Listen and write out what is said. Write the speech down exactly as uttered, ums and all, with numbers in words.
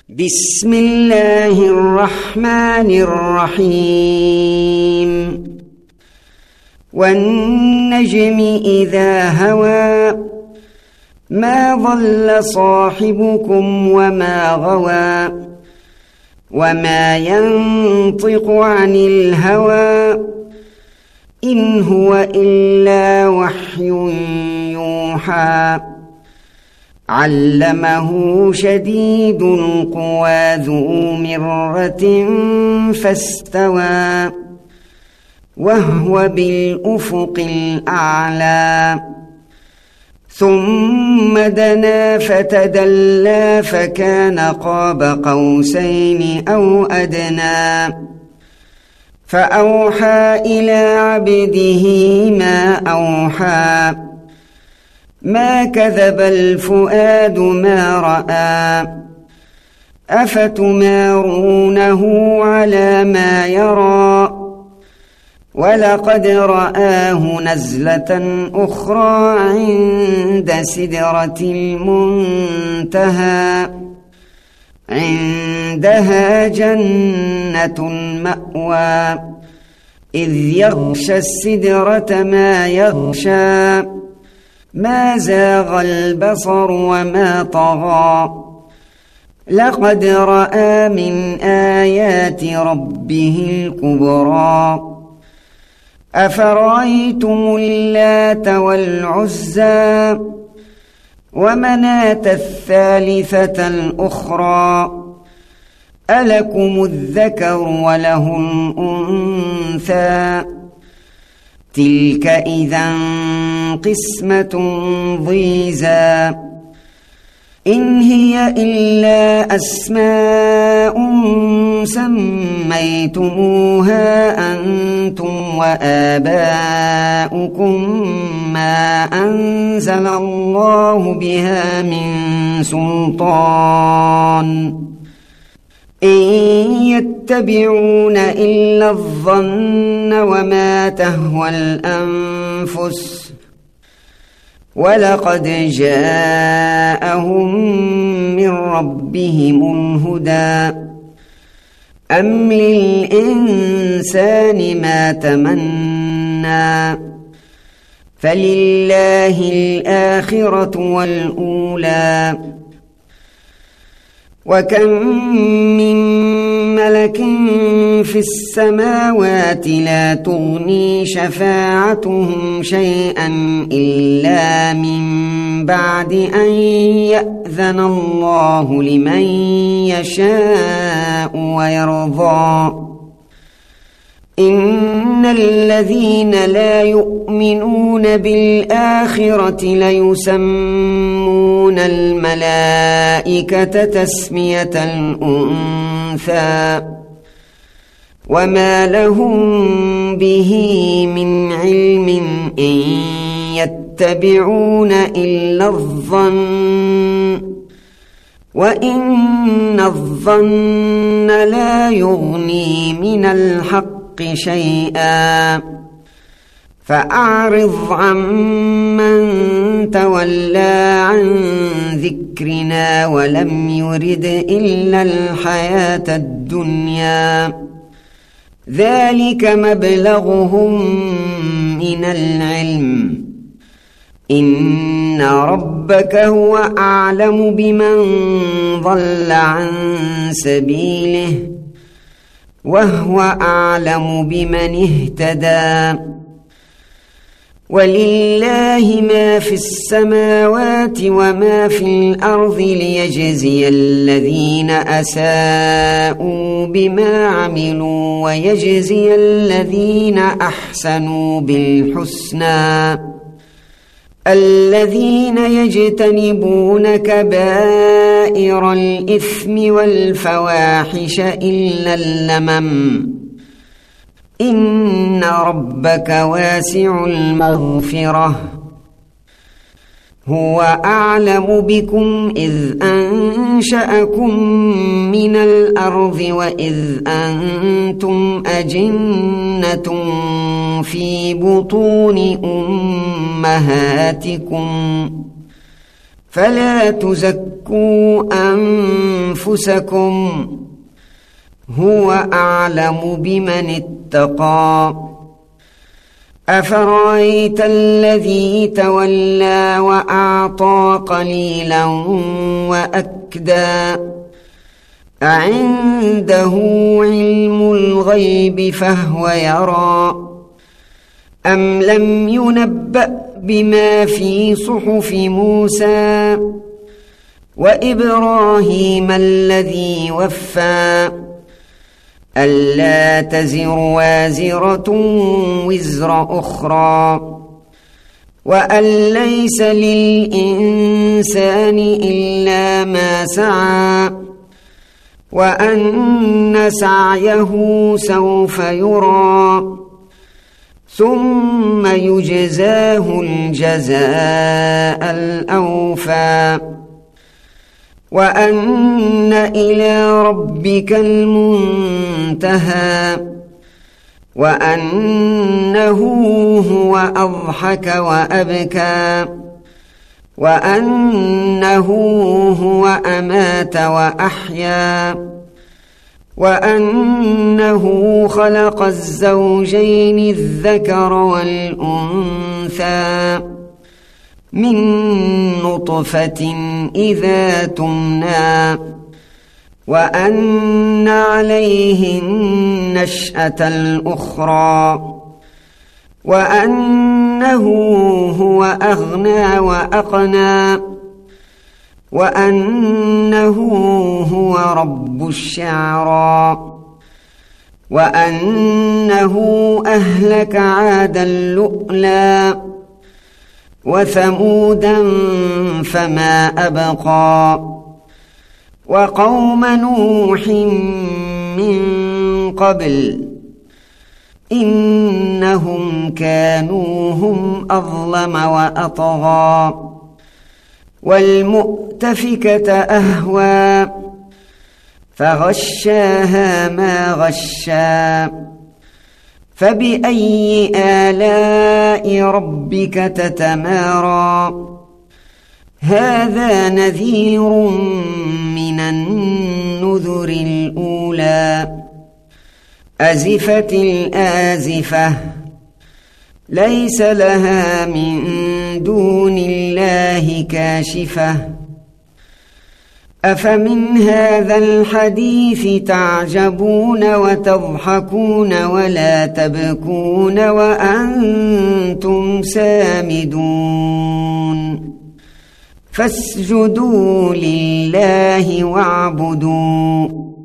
بسم الله الرحمن الرحيم والنجم إذا هوى ما ضل صاحبكم وما غوى وما ينطق عن الهوى إن هو إلا وحي يوحى علمه شديد القوى ذو مرة فاستوى وهو بالأفق الأعلى ثم دنا فتدلى فكان قاب قوسين أو أدنى فأوحى إلى عبده ما أوحى ما كذب الفؤاد ما رأى أفتمارونه على ما يرى ولقد رآه نزلة أخرى عند سدرة المنتهى عندها جنة المأوى إذ يغشى السدرة ما يغشى ما زاغ البصر وما طغى لقد رأى من آيات ربه الكبرى أفرأيتم اللات والعزى ومناة الثالثة الأخرى ألكم الذكر وله الأنثى تلك إذا قسمة ضيزى إن هي إلا أسماء سميتموها أنتم وآباؤكم ما أنزل الله بها من سلطان إن يتبعون إلا الظن وما تهوى الأنفس ولقد جاءهم من ربهم الهدى أم للإنسان ما تمنى فلله الآخرة والأولى وكم من ملك في السماوات لا تغني شفاعتهم شيئا إلا من بعد أن يأذن الله لمن يشاء ويرضى إن الذين لا يؤمنون بالآخرة ليسمون الملائكة تسمية الأنثى وما لهم به من علم إن يتبعون إلا الظن وإن الظن لا يغني من الحق شيئا فأعرض عمن تولى عن ذكرنا ولم يرد إلا الحياة الدنيا ذلك مبلغهم من العلم إن ربك هو أعلم بمن ضل عن سبيله وهو أعلم بمن اهتدى ولله ما في السماوات وما في الأرض ليجزي الذين أساءوا بما عملوا ويجزي الذين أحسنوا بالحسنى الذين يجتنبون كبائر الإثم والفواحش إلا اللمم إن ربك واسع المغفرة هو أعلم بكم إذ أنشأكم من الأرض وإذ أنتم أجنة في بطون أمهاتكم فلا تزكوا تزكوا أنفسكم هو أعلم بمن اتقى أفرأيت الذي تولى وأعطى قليلا وأكدى أعنده علم الغيب فهو يرى أم لم ينبأ بما في صحف موسى وإبراهيم الذي وفى ألا تزر وازرة وزر أخرى وأن ليس للإنسان إلا ما سعى وأن سعيه سوف يرى ثم يجزاه الجزاء الأوفى وأن إلى ربك المنتهى وأنه هو أضحك وأبكى وأنه هو أمات وأحيا وأنه خلق الزوجين الذكر والأنثى من نطفة إذا تمنى وأن عليه النشأة الأخرى وأنه هو أغنى وأقنى وأنه هو رب الشعرى وأنه أهلك عادا الأولى وثمودا فما أبقى وقوم نوح من قبل إنهم كانوا هم أظلم وأطغى والمؤتفكة أهوى فغشاها ما غشا فبأي آلاء ربك تتمارى هذا نذير من النذر الأولى أزفت الآزفة ليس لها من دون الله كاشفة أفمن هذا الحديث تعجبون وتضحكون ولا تبكون وأنتم سامدون فاسجدوا لله واعبدوا